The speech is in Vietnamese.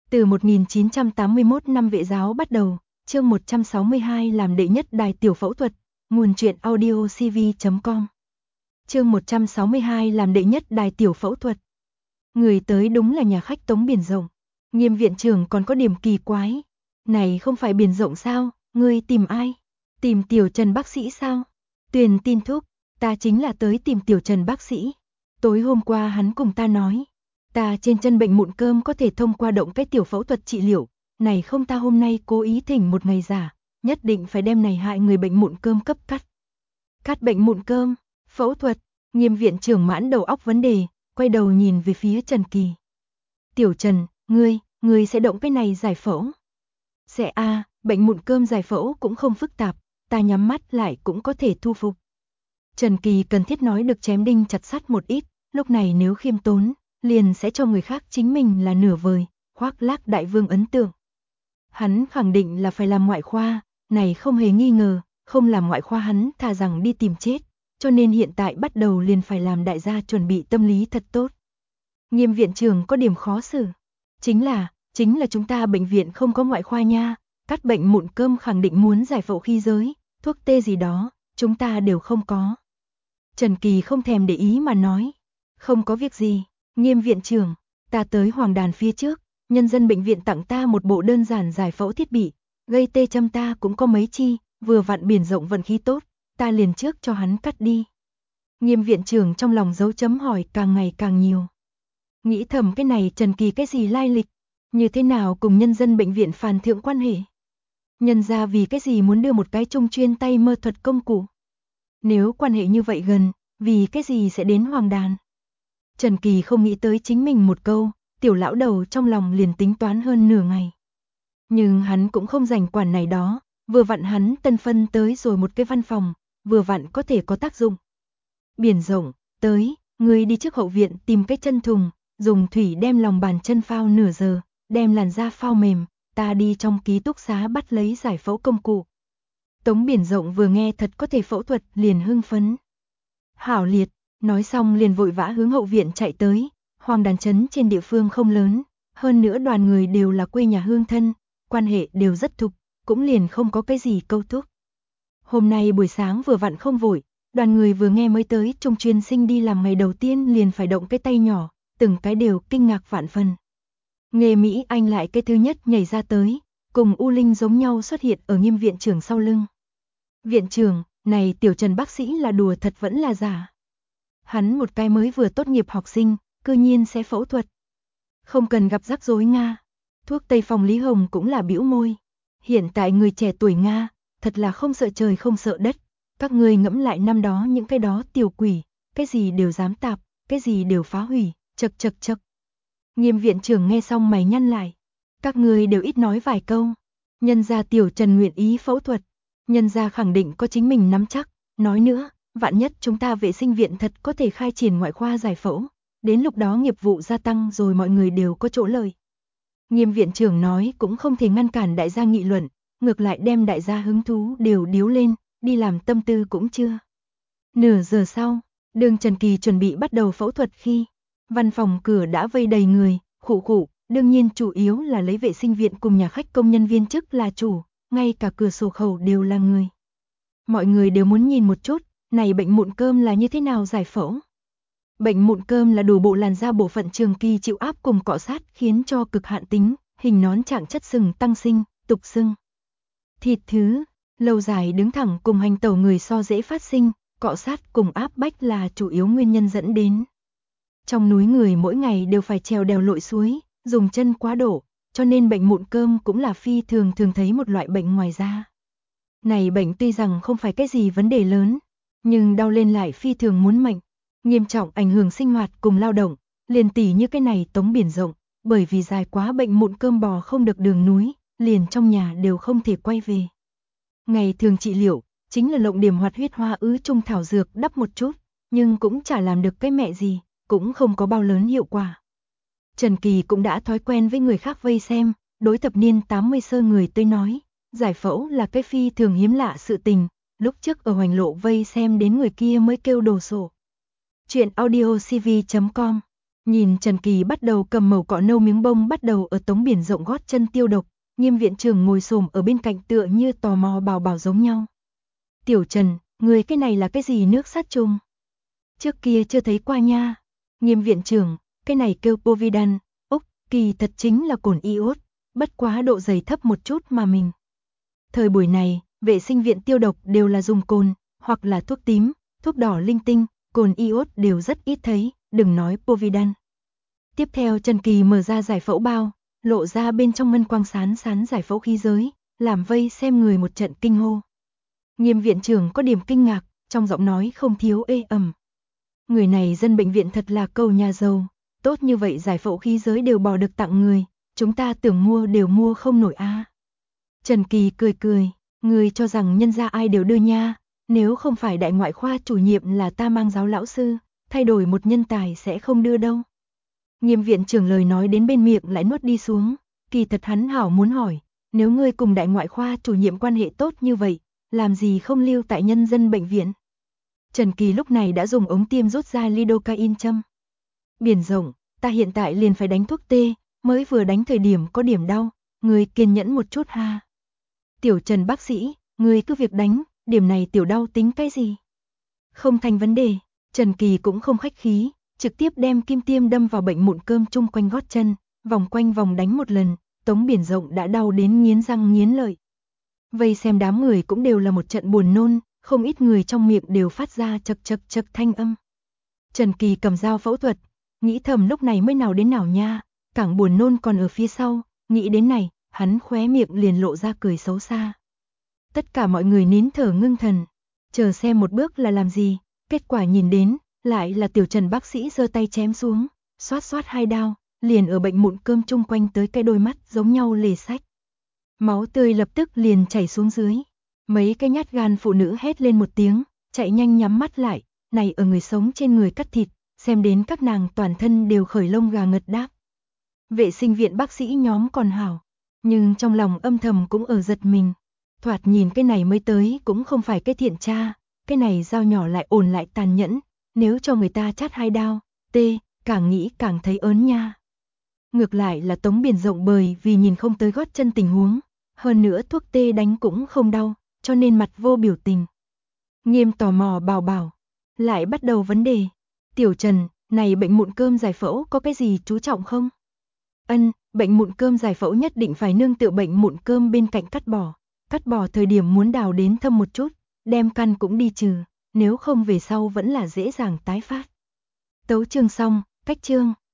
Từ 1981 năm Vệ giáo bắt đầu, chương 162 làm đệ nhất đài tiểu phẫu thuật, nguồn truyện audio cv.com. Chương 162 làm đệ nhất đài tiểu phẫu thuật. Người tới đúng là nhà khách Tống Biển Rộng. Nghiêm viện trưởng còn có điểm kỳ quái. Này không phải Biển Rộng sao, ngươi tìm ai? Tìm Tiểu Trần bác sĩ sao? Tuyền tin thúc, ta chính là tới tìm Tiểu Trần bác sĩ. Tối hôm qua hắn cùng ta nói, ta trên chân bệnh mụn cơm có thể thông qua động cái tiểu phẫu thuật trị liệu, này không ta hôm nay cố ý thỉnh một ngày giả, nhất định phải đem này hại người bệnh mụn cơm cấp cắt. Cắt bệnh mụn cơm, phẫu thuật, Nghiêm viện trưởng mãn đầu óc vấn đề, quay đầu nhìn về phía Trần Kỳ. Tiểu Trần, ngươi sẽ động cái này giải phẫu? Sẽ a, bệnh mụn cơm giải phẫu cũng không phức tạp, ta nhắm mắt lại cũng có thể thu phục. Trần Kỳ cần thiết nói được chém đinh chặt sắt một ít, lúc này nếu khiêm tốn, liền sẽ cho người khác chính mình là nửa vời, khoác lác đại vương ấn tượng. Hắn khẳng định là phải làm ngoại khoa, này không hề nghi ngờ, không làm ngoại khoa hắn thà rằng đi tìm chết, cho nên hiện tại bắt đầu liền phải làm đại gia chuẩn bị tâm lý thật tốt. Nghiêm viện trưởng có điểm khó xử, chính là chúng ta bệnh viện không có ngoại khoa nha, cắt bệnh mụn cơm khẳng định muốn giải phẫu khí giới, thuốc tê gì đó, chúng ta đều không có. Trần Kỳ không thèm để ý mà nói, không có việc gì, Nghiêm viện trưởng, ta tới Hoàng Đàn phía trước, nhân dân bệnh viện tặng ta một bộ đơn giản giải phẫu thiết bị, gây tê châm ta cũng có mấy chi, vừa vặn Biển Rộng vận khí tốt, ta liền trước cho hắn cắt đi. Nghiêm viện trưởng trong lòng dấu chấm hỏi càng ngày càng nhiều. Nghĩ thầm cái này Trần Kỳ cái gì lai lịch, như thế nào cùng nhân dân bệnh viện phàn thượng quan hệ. Nhân ra vì cái gì muốn đưa một cái trung chuyên tay mơ thuật công cụ. Nếu quan hệ như vậy gần, vì cái gì sẽ đến Hoàng Đàn. Trần Kỳ không nghĩ tới chính mình một câu, tiểu lão đầu trong lòng liền tính toán hơn nửa ngày. Nhưng hắn cũng không rảnh quản này đó, vừa vặn hắn tân phân tới rồi một cái văn phòng, vừa vặn có thể có tác dụng. Biển Rộng, tới, ngươi đi trước hậu viện tìm cái chân thùng, dùng thủy đem lòng bàn chân phao nửa giờ, đem làn da phao mềm, ta đi trong ký túc xá bắt lấy giải phẫu công cụ. Tống Biển Rộng vừa nghe thật có thể phẫu thuật liền hưng phấn. Hảo liệt, nói xong liền vội vã hướng hậu viện chạy tới, Hoàng Đàn trấn trên địa phương không lớn, hơn nữa đoàn người đều là quê nhà hương thân, quan hệ đều rất thục, cũng liền không có cái gì câu thúc. Hôm nay buổi sáng vừa vặn không vội, đoàn người vừa nghe mới tới trung chuyên sinh đi làm ngày đầu tiên liền phải động cái tay nhỏ, từng cái đều kinh ngạc vạn phần. Nghề Mỹ Anh lại cái thứ nhất nhảy ra tới, cùng U Linh giống nhau xuất hiện ở Nghiêm viện trưởng sau lưng. Viện trưởng, này Tiểu Trần bác sĩ là đùa thật vẫn là giả. Hắn một cái mới vừa tốt nghiệp học sinh, cư nhiên sẽ phẫu thuật. Không cần gặp rắc rối Nga. Thuốc Tây phòng Lý Hồng cũng là bĩu môi. Hiện tại người trẻ tuổi Nga, thật là không sợ trời không sợ đất. Các ngươi ngẫm lại năm đó những cái đó tiểu quỷ, cái gì đều dám tạp, cái gì đều phá hủy, chật chật chật. Nghiêm viện trưởng nghe xong mày nhăn lại. Các ngươi đều ít nói vài câu. Nhân gia Tiểu Trần nguyện ý phẫu thuật. Nhân gia khẳng định có chính mình nắm chắc. Nói nữa, vạn nhất chúng ta vệ sinh viện thật có thể khai triển ngoại khoa giải phẫu. Đến lúc đó nghiệp vụ gia tăng rồi mọi người đều có chỗ lợi. Nghiêm viện trưởng nói cũng không thể ngăn cản đại gia nghị luận, ngược lại đem đại gia hứng thú đều điếu lên, đi làm tâm tư cũng chưa. Nửa giờ sau, đường Trần Kỳ chuẩn bị bắt đầu phẫu thuật khi văn phòng cửa đã vây đầy người, khụ, đương nhiên chủ yếu là lấy vệ sinh viện cùng nhà khách công nhân viên chức là chủ, ngay cả cửa sổ khẩu đều là người. Mọi người đều muốn nhìn một chút, này bệnh mụn cơm là như thế nào giải phẫu. Bệnh mụn cơm là đủ bộ làn da bộ phận trường kỳ chịu áp cùng cọ sát khiến cho cực hạn tính, hình nón trạng chất sừng tăng sinh, tục sưng. Thịt thứ, lâu dài đứng thẳng cùng hành tẩu người so dễ phát sinh, cọ sát cùng áp bách là chủ yếu nguyên nhân dẫn đến. Trong núi người mỗi ngày đều phải trèo đèo lội suối, dùng chân quá độ, cho nên bệnh mụn cơm cũng là phi thường thấy một loại bệnh ngoài da. Này bệnh tuy rằng không phải cái gì vấn đề lớn, nhưng đau lên lại phi thường muốn mệnh, nghiêm trọng ảnh hưởng sinh hoạt cùng lao động, liền tỉ như cái này Tống Biển Rộng, bởi vì dài quá bệnh mụn cơm bò không được đường núi, liền trong nhà đều không thể quay về. Ngày thường trị liệu, chính là lộng điểm hoạt huyết hoa ứ trung thảo dược đắp một chút, nhưng cũng chả làm được cái mẹ gì, cũng không có bao lớn hiệu quả. Trần Kỳ cũng đã thói quen với người khác vây xem, đối thập niên 80 sơ người tới nói, giải phẫu là cái phi thường hiếm lạ sự tình, lúc trước ở Hoành Lộ vây xem đến người kia mới kêu đồ sộ. Chuyện audio cv.com Nhìn Trần Kỳ bắt đầu cầm mẩu cọ nâu miếng bông bắt đầu ở Tống Biển Rộng gót chân tiêu độc, Nghiêm viện trưởng ngồi xổm ở bên cạnh tựa như tò mò bảo bảo giống nhau. Tiểu Trần, người cái này là cái gì nước sát trùng? Trước kia chưa thấy qua nha. Nghiêm viện trưởng, cái này kêu Povidone, Úc, kỳ thật chính là cồn iốt, bất quá độ dày thấp một chút mà mình. Thời buổi này, vệ sinh viện tiêu độc đều là dùng cồn, hoặc là thuốc tím, thuốc đỏ linh tinh, cồn iốt đều rất ít thấy, đừng nói Povidone. Tiếp theo Trần Kỳ mở ra giải phẫu bao, lộ ra bên trong ngân quang sán sán giải phẫu khí giới, làm vây xem người một trận kinh hô. Nghiêm viện trưởng có điểm kinh ngạc, trong giọng nói không thiếu ê ẩm. Người này dân bệnh viện thật là cầu nhà giàu, tốt như vậy giải phẫu khí giới đều bỏ được tặng người, chúng ta tưởng mua đều mua không nổi a. Trần Kỳ cười cười, người cho rằng nhân gia ai đều đưa nha, nếu không phải đại ngoại khoa chủ nhiệm là ta mang giáo lão sư, thay đổi một nhân tài sẽ không đưa đâu. Nghiêm viện trưởng lời nói đến bên miệng lại nuốt đi xuống, kỳ thật hắn hảo muốn hỏi, nếu ngươi cùng đại ngoại khoa chủ nhiệm quan hệ tốt như vậy, làm gì không lưu tại nhân dân bệnh viện? Trần Kỳ lúc này đã dùng ống tiêm rút ra lidocaine châm. Biển Rộng, ta hiện tại liền phải đánh thuốc tê, mới vừa đánh thời điểm có điểm đau, ngươi kiên nhẫn một chút ha. Tiểu Trần bác sĩ, ngươi cứ việc đánh, điểm này tiểu đau tính cái gì? Không thành vấn đề, Trần Kỳ cũng không khách khí, trực tiếp đem kim tiêm đâm vào bệnh mụn cơm chung quanh gót chân, vòng quanh vòng đánh một lần, Tống Biển Rộng đã đau đến nghiến răng nghiến lợi. Vây xem đám người cũng đều là một trận buồn nôn, không ít người trong miệng đều phát ra chật chật chật thanh âm. Trần Kỳ cầm dao phẫu thuật, nghĩ thầm lúc này mới nào đến nào nha, cảng buồn nôn còn ở phía sau, nghĩ đến này, hắn khóe miệng liền lộ ra cười xấu xa. Tất cả mọi người nín thở ngưng thần, chờ xem một bước là làm gì, kết quả nhìn đến, lại là Tiểu Trần bác sĩ giơ tay chém xuống, xoát xoát hai đao, liền ở bệnh mụn cơm chung quanh tới cái đôi mắt giống nhau lề sách. Máu tươi lập tức liền chảy xuống dưới. Mấy cái nhát gan phụ nữ hét lên một tiếng, chạy nhanh nhắm mắt lại, này ở người sống trên người cắt thịt, xem đến các nàng toàn thân đều khởi lông gà ngật đáp. Vệ sinh viện bác sĩ nhóm còn hảo, nhưng trong lòng âm thầm cũng ở giật mình. Thoạt nhìn cái này mới tới cũng không phải cái thiện tra, cái này dao nhỏ lại ổn lại tàn nhẫn, nếu cho người ta chát hai đao, càng nghĩ càng thấy ớn nha. Ngược lại là Tống Biển Rộng bởi vì nhìn không tới gót chân tình huống, hơn nữa thuốc tê đánh cũng không đau, cho nên mặt vô biểu tình. Nghiêm tò mò bảo, lại bắt đầu vấn đề. Tiểu Trần, này bệnh mụn cơm giải phẫu có cái gì chú trọng không? Bệnh mụn cơm giải phẫu nhất định phải nương tựa bệnh mụn cơm bên cạnh cắt bỏ thời điểm muốn đào đến thâm một chút, đem căn cũng đi trừ, nếu không về sau vẫn là dễ dàng tái phát. Tấu chương xong, cách chương.